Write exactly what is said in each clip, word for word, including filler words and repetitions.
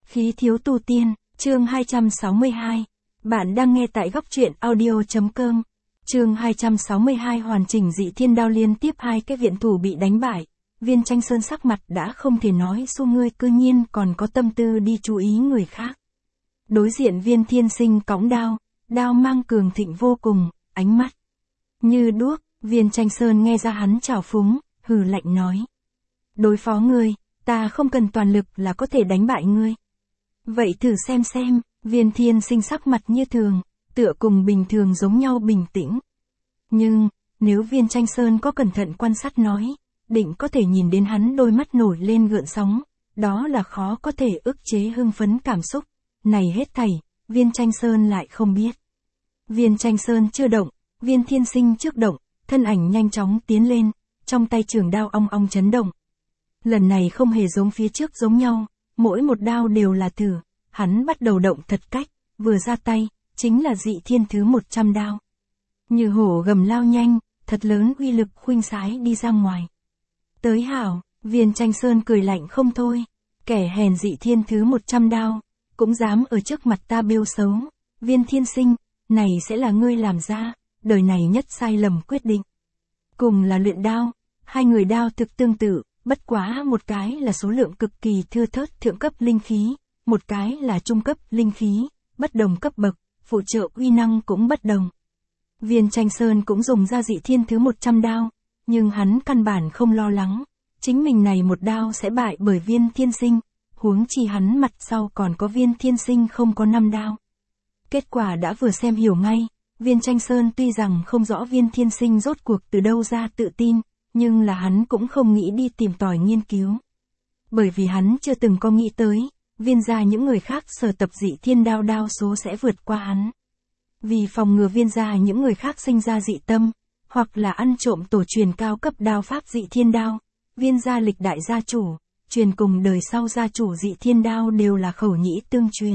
Khí thiếu tu tiên, chương hai trăm sáu mươi hai. Bạn đang nghe tại góc truyện audio.com. Chương hai trăm sáu mươi hai hoàn chỉnh dị thiên đao liên tiếp hai cái viện thủ bị đánh bại. Viên Tranh Sơn sắc mặt đã không thể nói xu ngươi cư nhiên còn có tâm tư đi chú ý người khác. Đối diện Viên Thiên Sinh cõng đao, đao mang cường thịnh vô cùng, ánh mắt như đuốc. Viên Tranh Sơn nghe ra hắn trào phúng, hừ lạnh nói. Đối phó ngươi, ta không cần toàn lực là có thể đánh bại ngươi. Vậy thử xem xem. Viên Thiên Sinh sắc mặt như thường, tựa cùng bình thường giống nhau bình tĩnh. Nhưng, nếu Viên Tranh Sơn có cẩn thận quan sát nói, định có thể nhìn đến hắn đôi mắt nổi lên gợn sóng, đó là khó có thể ức chế hưng phấn cảm xúc. Này hết thảy, Viên Tranh Sơn lại không biết. Viên Tranh Sơn chưa động, Viên Thiên Sinh trước động, thân ảnh nhanh chóng tiến lên, trong tay trường đao ong ong chấn động. Lần này không hề giống phía trước giống nhau, mỗi một đao đều là thử. Hắn bắt đầu động thật cách, vừa ra tay, chính là dị thiên thứ một trăm đao. Như hổ gầm lao nhanh, thật lớn uy lực khuynh sái đi ra ngoài. Tới hảo, Viên Tranh Sơn cười lạnh không thôi, kẻ hèn dị thiên thứ một trăm đao, cũng dám ở trước mặt ta bêu xấu. Viên Thiên Sinh, này sẽ là ngươi làm ra, đời này nhất sai lầm quyết định. Cùng là luyện đao, hai người đao thực tương tự, bất quá một cái là số lượng cực kỳ thưa thớt thượng cấp linh khí. Một cái là trung cấp linh khí, bất đồng cấp bậc, phụ trợ uy năng cũng bất đồng. Viên Tranh Sơn cũng dùng ra dị thiên thứ một trăm đao, nhưng hắn căn bản không lo lắng, chính mình này một đao sẽ bại bởi Viên Thiên Sinh, huống chi hắn mặt sau còn có Viên Thiên Sinh không có năm đao. Kết quả đã vừa xem hiểu ngay, Viên Tranh Sơn tuy rằng không rõ Viên Thiên Sinh rốt cuộc từ đâu ra tự tin, nhưng là hắn cũng không nghĩ đi tìm tòi nghiên cứu. Bởi vì hắn chưa từng có nghĩ tới. Viên gia những người khác sở tập dị thiên đao đao số sẽ vượt qua hắn. Vì phòng ngừa viên gia những người khác sinh ra dị tâm, hoặc là ăn trộm tổ truyền cao cấp đao pháp dị thiên đao, viên gia lịch đại gia chủ, truyền cùng đời sau gia chủ dị thiên đao đều là khẩu nhĩ tương truyền.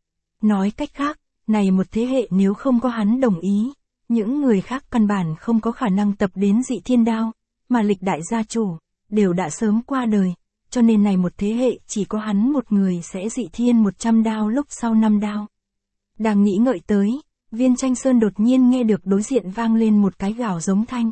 Nói cách khác, này một thế hệ nếu không có hắn đồng ý, những người khác căn bản không có khả năng tập đến dị thiên đao, mà lịch đại gia chủ, đều đã sớm qua đời. Cho nên này một thế hệ chỉ có hắn một người sẽ dị thiên một trăm đao lúc sau năm đao. Đang nghĩ ngợi tới, Viên Tranh Sơn đột nhiên nghe được đối diện vang lên một cái gào giống thanh.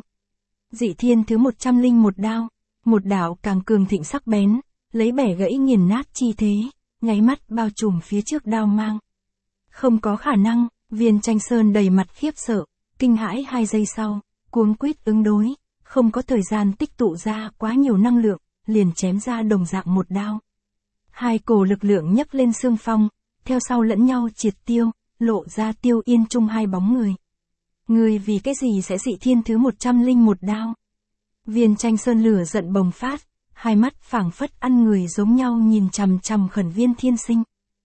Dị thiên thứ một trăm linh một đao, một đạo càng cường thịnh sắc bén, lấy bẻ gãy nghiền nát chi thế, nháy mắt bao trùm phía trước đao mang. Không có khả năng, Viên Tranh Sơn đầy mặt khiếp sợ, kinh hãi hai giây sau, cuống quýt ứng đối, không có thời gian tích tụ ra quá nhiều năng lượng. Liền chém ra đồng dạng một đao. Hai cổ lực lượng nhấc lên xương phong, theo sau lẫn nhau triệt tiêu, lộ ra Tiêu Yên Trung hai bóng người. Người vì cái gì sẽ dị thiên thứ một trăm linh một đao? Viên Tranh Sơn lửa giận bùng phát, hai mắt phảng phất ăn người giống nhau nhìn chằm chằm khẩn Viên Thiên Sinh.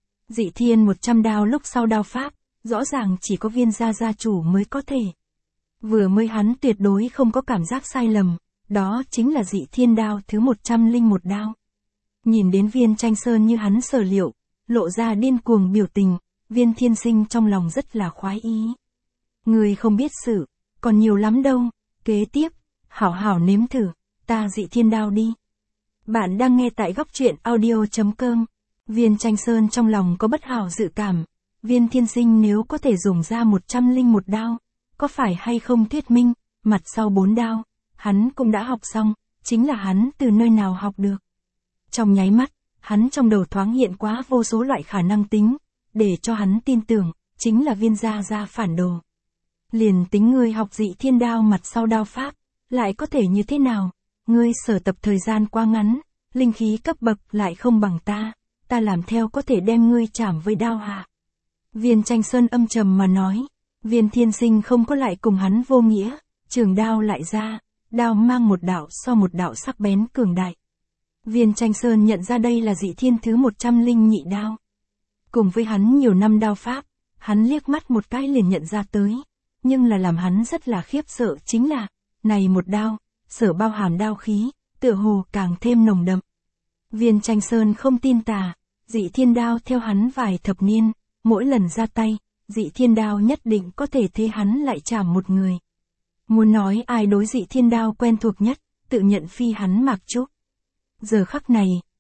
Dị thiên một trăm đao lúc sau đao pháp, rõ ràng chỉ có Viên gia gia chủ mới có thể. Vừa mới hắn tuyệt đối không có cảm giác sai lầm. Đó chính là dị thiên đao thứ một trăm linh một đao. Nhìn đến Viên Tranh Sơn như hắn sở liệu, lộ ra điên cuồng biểu tình, Viên Thiên Sinh trong lòng rất là khoái ý. Người không biết sự, còn nhiều lắm đâu, kế tiếp, hảo hảo nếm thử, ta dị thiên đao đi. Bạn đang nghe tại góc truyện audio.com. Viên Tranh Sơn trong lòng có bất hảo dự cảm, Viên Thiên Sinh nếu có thể dùng ra một trăm linh một đao, có phải hay không thuyết minh, mặt sau bốn đao. Hắn cũng đã học xong, chính là hắn từ nơi nào học được. Trong nháy mắt, hắn trong đầu thoáng hiện quá vô số loại khả năng tính, để cho hắn tin tưởng, chính là Viên gia gia phản đồ. Liền tính ngươi học dị thiên đao mặt sau đao pháp, lại có thể như thế nào, ngươi sở tập thời gian quá ngắn, linh khí cấp bậc lại không bằng ta, ta làm theo có thể đem ngươi chảm với đao hạ. Viên Tranh Sơn âm trầm mà nói, Viên Thiên Sinh không có lại cùng hắn vô nghĩa, trường đao lại ra. Đao mang một đạo so một đạo sắc bén cường đại. Viên Tranh Sơn nhận ra đây là dị thiên thứ một trăm linh nhị đao. Cùng với hắn nhiều năm đao pháp, hắn liếc mắt một cái liền nhận ra tới. Nhưng là làm hắn rất là khiếp sợ chính là, này một đao, sở bao hàm đao khí, tựa hồ càng thêm nồng đậm. Viên Tranh Sơn không tin tà, dị thiên đao theo hắn vài thập niên, mỗi lần ra tay, dị thiên đao nhất định có thể thế hắn lại chảm một người. Muốn nói ai đối dị thiên đao quen thuộc nhất, tự nhận phi hắn Mạc Trúc. Giờ khắc này,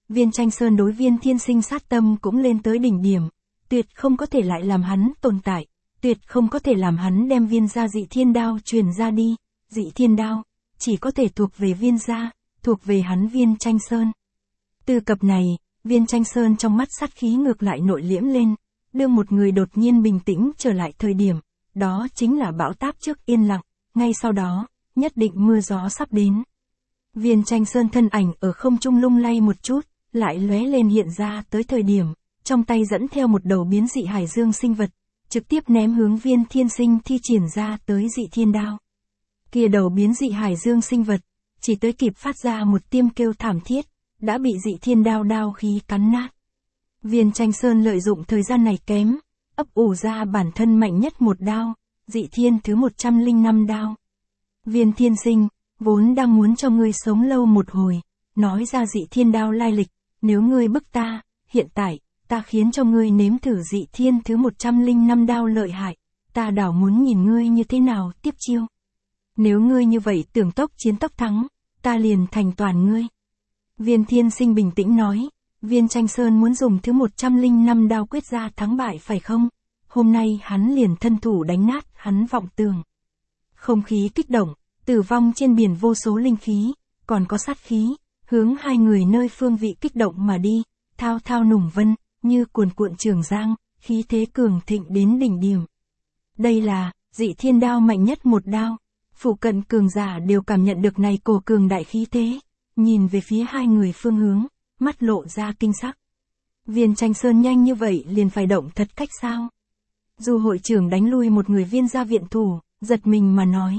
Viên Tranh Sơn đối Viên Thiên Sinh sát tâm cũng lên tới đỉnh điểm, tuyệt không có thể lại làm hắn tồn tại, tuyệt không có thể làm hắn đem viên gia dị thiên đao truyền ra đi, dị thiên đao, chỉ có thể thuộc về viên gia, thuộc về hắn Viên Tranh Sơn. Từ cập này, Viên Tranh Sơn trong mắt sát khí ngược lại nội liễm lên, đưa một người đột nhiên bình tĩnh trở lại thời điểm, đó chính là bão táp trước yên lặng, ngay sau đó, nhất định mưa gió sắp đến. Viên Tranh Sơn thân ảnh ở không trung lung lay một chút, lại lóe lên hiện ra tới thời điểm, trong tay dẫn theo một đầu biến dị hải dương sinh vật, trực tiếp ném hướng Viên Thiên Sinh thi triển ra tới dị thiên đao. Kia đầu biến dị hải dương sinh vật, chỉ tới kịp phát ra một tiêm kêu thảm thiết, đã bị dị thiên đao đao khí cắn nát. Viên Tranh Sơn lợi dụng thời gian này kém, ấp ủ ra bản thân mạnh nhất một đao, dị thiên thứ một trăm linh năm đao. Viên Thiên Sinh, vốn đang muốn cho ngươi sống lâu một hồi, nói ra dị thiên đao lai lịch, nếu ngươi bức ta, hiện tại, ta khiến cho ngươi nếm thử dị thiên thứ một trăm linh năm đao lợi hại, ta đảo muốn nhìn ngươi như thế nào tiếp chiêu. Nếu ngươi như vậy tưởng tốc chiến tốc thắng, ta liền thành toàn ngươi. Viên Thiên Sinh bình tĩnh nói, Viên Tranh Sơn muốn dùng thứ một trăm linh năm đao quyết ra thắng bại phải không? Hôm nay hắn liền thân thủ đánh nát hắn vọng tường. Không khí kích động, tử vong trên biển vô số linh khí, còn có sát khí, hướng hai người nơi phương vị kích động mà đi, thao thao nùng vân, như cuồn cuộn trường giang, khí thế cường thịnh đến đỉnh điểm. Đây là, dị thiên đao mạnh nhất một đao, phụ cận cường giả đều cảm nhận được này cổ cường đại khí thế, nhìn về phía hai người phương hướng, mắt lộ ra kinh sắc. Viên Tranh Sơn nhanh như vậy liền phải động thật cách sao? Dù hội trưởng đánh lui một người viên gia viện thủ, giật mình mà nói.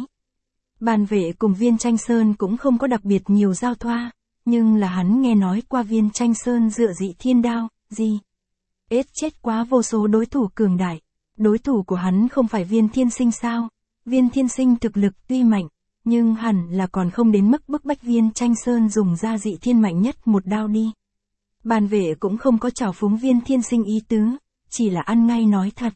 Bàn vệ cùng Viên Tranh Sơn cũng không có đặc biệt nhiều giao thoa, nhưng là hắn nghe nói qua Viên Tranh Sơn dựa dị thiên đao, gì? Ết chết quá vô số đối thủ cường đại. Đối thủ của hắn không phải Viên Thiên Sinh sao? Viên Thiên Sinh thực lực tuy mạnh, nhưng hẳn là còn không đến mức bức bách Viên Tranh Sơn dùng ra dị thiên mạnh nhất một đao đi. Bàn vệ cũng không có trào phúng Viên Thiên Sinh ý tứ, chỉ là ăn ngay nói thật.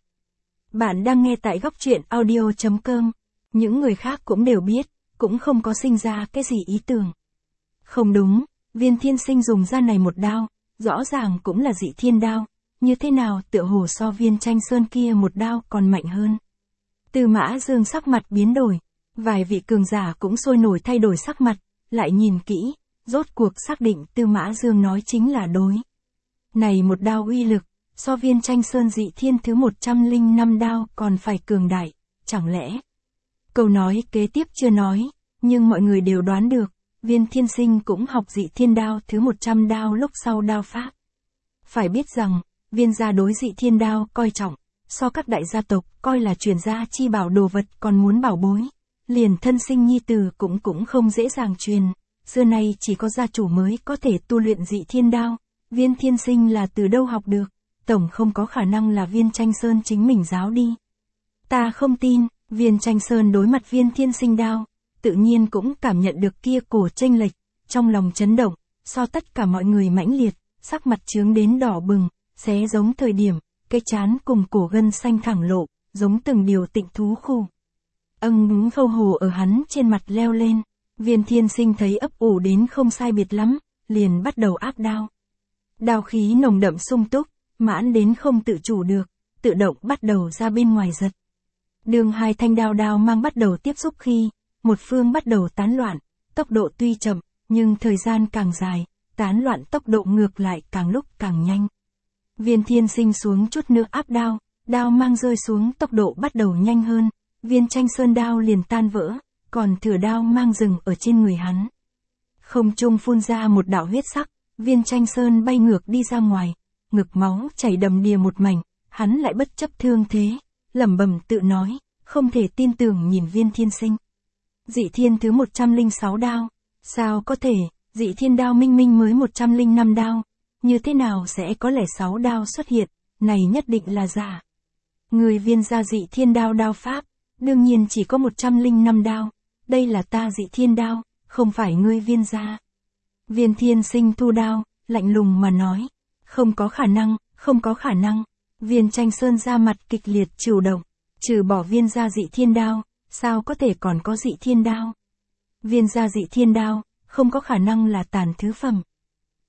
Bạn đang nghe tại góc truyện audio chấm com. Những người khác cũng đều biết, cũng không có sinh ra cái gì ý tưởng. Không đúng, Viên Thiên Sinh dùng ra này một đao, rõ ràng cũng là dị thiên đao, như thế nào tựa hồ so Viên Tranh Sơn kia một đao còn mạnh hơn. Tư Mã Dương sắc mặt biến đổi, vài vị cường giả cũng sôi nổi thay đổi sắc mặt, lại nhìn kỹ, rốt cuộc xác định Tư Mã Dương nói chính là đối. Này một đao uy lực, so Viên Tranh Sơn dị thiên thứ một trăm linh năm đao còn phải cường đại, chẳng lẽ? Câu nói kế tiếp chưa nói, nhưng mọi người đều đoán được, Viên Thiên Sinh cũng học dị thiên đao thứ một trăm đao lúc sau đao pháp. Phải biết rằng, Viên gia đối dị thiên đao coi trọng, so các đại gia tộc coi là truyền gia chi bảo đồ vật còn muốn bảo bối. Liền thân sinh nhi tử cũng cũng không dễ dàng truyền, xưa nay chỉ có gia chủ mới có thể tu luyện dị thiên đao, Viên Thiên Sinh là từ đâu học được, tổng không có khả năng là Viên Tranh Sơn chính mình giáo đi. Ta không tin. Viên Tranh Sơn đối mặt Viên Thiên Sinh đao, tự nhiên cũng cảm nhận được kia cổ chênh lệch, trong lòng chấn động, so tất cả mọi người mãnh liệt, sắc mặt chướng đến đỏ bừng, xé giống thời điểm, cái chán cùng cổ gân xanh thẳng lộ, giống từng điều tịnh thú khu. Âng ngúng khâu hồ ở hắn trên mặt leo lên, Viên Thiên Sinh thấy ấp ủ đến không sai biệt lắm, liền bắt đầu áp đao. Đao khí nồng đậm sung túc, mãn đến không tự chủ được, tự động bắt đầu ra bên ngoài giật. Đường hai thanh đao đao mang bắt đầu tiếp xúc khi, một phương bắt đầu tán loạn, tốc độ tuy chậm, nhưng thời gian càng dài, tán loạn tốc độ ngược lại càng lúc càng nhanh. Viên Thiên Sinh xuống chút nữa áp đao, đao mang rơi xuống tốc độ bắt đầu nhanh hơn, Viên Tranh Sơn đao liền tan vỡ, còn thừa đao mang dừng ở trên người hắn. Không trung phun ra một đạo huyết sắc, Viên Tranh Sơn bay ngược đi ra ngoài, ngực máu chảy đầm đìa một mảnh, hắn lại bất chấp thương thế, lẩm bẩm tự nói, không thể tin tưởng nhìn Viên Thiên Sinh. Dị thiên thứ một trăm linh sáu đao, sao có thể, dị thiên đao minh minh mới một trăm linh năm đao, như thế nào sẽ có lẻ sáu đao xuất hiện, này nhất định là giả. Người Viên gia dị thiên đao đao pháp, đương nhiên chỉ có một trăm linh năm đao, đây là ta dị thiên đao, không phải ngươi Viên gia. Viên Thiên Sinh thu đao, lạnh lùng mà nói, không có khả năng, không có khả năng. Viên Tranh Sơn ra mặt kịch liệt chịu động, trừ bỏ Viên gia dị thiên đao, sao có thể còn có dị thiên đao? Viên gia dị thiên đao, không có khả năng là tàn thứ phẩm.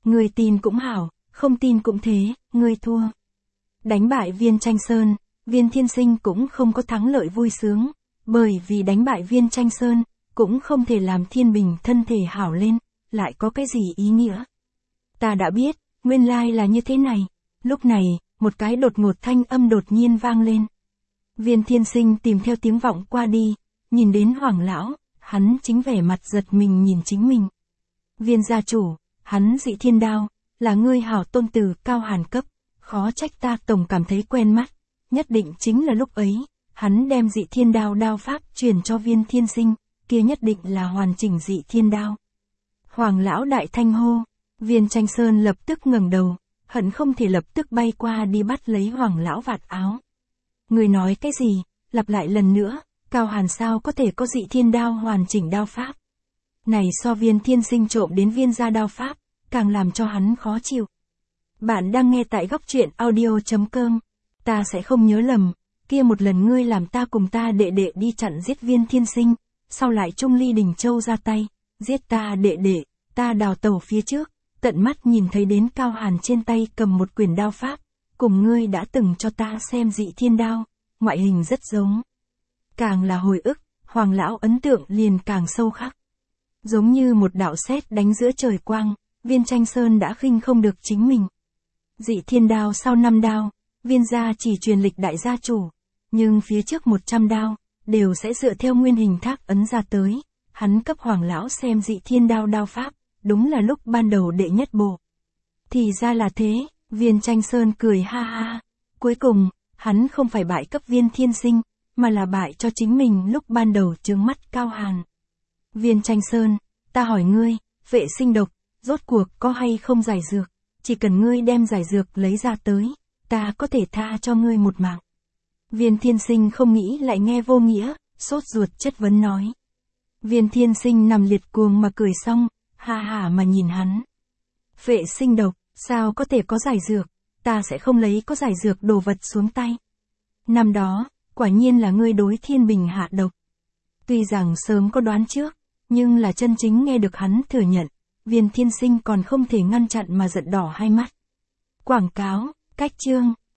Ngươi tin cũng hảo, không tin cũng thế, ngươi thua. Đánh bại Viên Tranh Sơn, Viên Thiên Sinh cũng không có thắng lợi vui sướng, bởi vì đánh bại Viên Tranh Sơn, cũng không thể làm Thiên Bình thân thể hảo lên, lại có cái gì ý nghĩa. Ta đã biết, nguyên lai là như thế này. Lúc này, một cái đột ngột thanh âm đột nhiên vang lên. Viên Thiên Sinh tìm theo tiếng vọng qua đi, nhìn đến Hoàng lão, hắn chính vẻ mặt giật mình nhìn chính mình. Viên gia chủ, hắn Dị Thiên Đao, là ngươi hảo tôn tử Cao Hàn cấp, khó trách ta tổng cảm thấy quen mắt, nhất định chính là lúc ấy, hắn đem Dị Thiên Đao đao pháp truyền cho Viên Thiên Sinh, kia nhất định là hoàn chỉnh Dị Thiên Đao. Hoàng lão đại thanh hô, Viên Tranh Sơn lập tức ngẩng đầu, hận không thể lập tức bay qua đi bắt lấy Hoàng lão vạt áo. Người nói cái gì, lặp lại lần nữa, Cao Hàn sao có thể có Dị Thiên Đao hoàn chỉnh đao pháp. Này so Viên Thiên Sinh trộm đến Viên gia đao pháp, càng làm cho hắn khó chịu. Bạn đang nghe tại góc truyện audio chấm com. Ta sẽ không nhớ lầm, kia một lần ngươi làm ta cùng ta đệ đệ đi chặn giết Viên Thiên Sinh, sau lại Trung Ly Đình Châu ra tay, giết ta đệ đệ, ta đào tẩu phía trước, tận mắt nhìn thấy đến Cao Hàn trên tay cầm một quyển đao pháp, cùng ngươi đã từng cho ta xem Dị Thiên Đao, ngoại hình rất giống. Càng là hồi ức, Hoàng lão ấn tượng liền càng sâu khắc. Giống như một đạo sét đánh giữa trời quang, Viên Tranh Sơn đã khinh không được chính mình. Dị Thiên Đao sau năm đao, Viên gia chỉ truyền lịch đại gia chủ, nhưng phía trước một trăm đao, đều sẽ dựa theo nguyên hình thác ấn ra tới, hắn cấp Hoàng lão xem Dị Thiên Đao đao pháp, đúng là lúc ban đầu đệ nhất bộ. Thì ra là thế, Viên Tranh Sơn cười ha ha, cuối cùng, hắn không phải bại cấp Viên Thiên Sinh, mà là bại cho chính mình lúc ban đầu chướng mắt Cao Hàn. Viên Tranh Sơn, ta hỏi ngươi, vệ sinh độc, rốt cuộc có hay không giải dược, chỉ cần ngươi đem giải dược lấy ra tới, ta có thể tha cho ngươi một mạng. Viên Thiên Sinh không nghĩ lại nghe vô nghĩa, sốt ruột chất vấn nói. Viên Thiên Sinh nằm liệt cuồng mà cười xong, ha hả mà nhìn hắn. Vệ sinh độc, sao có thể có giải dược, ta sẽ không lấy có giải dược đồ vật xuống tay. Năm đó, quả nhiên là ngươi đối Thiên Bình hạ độc. Tuy rằng sớm có đoán trước, nhưng là chân chính nghe được hắn thừa nhận, Viên Thiên Sinh còn không thể ngăn chặn mà giận đỏ hai mắt. Quảng cáo, cách chương.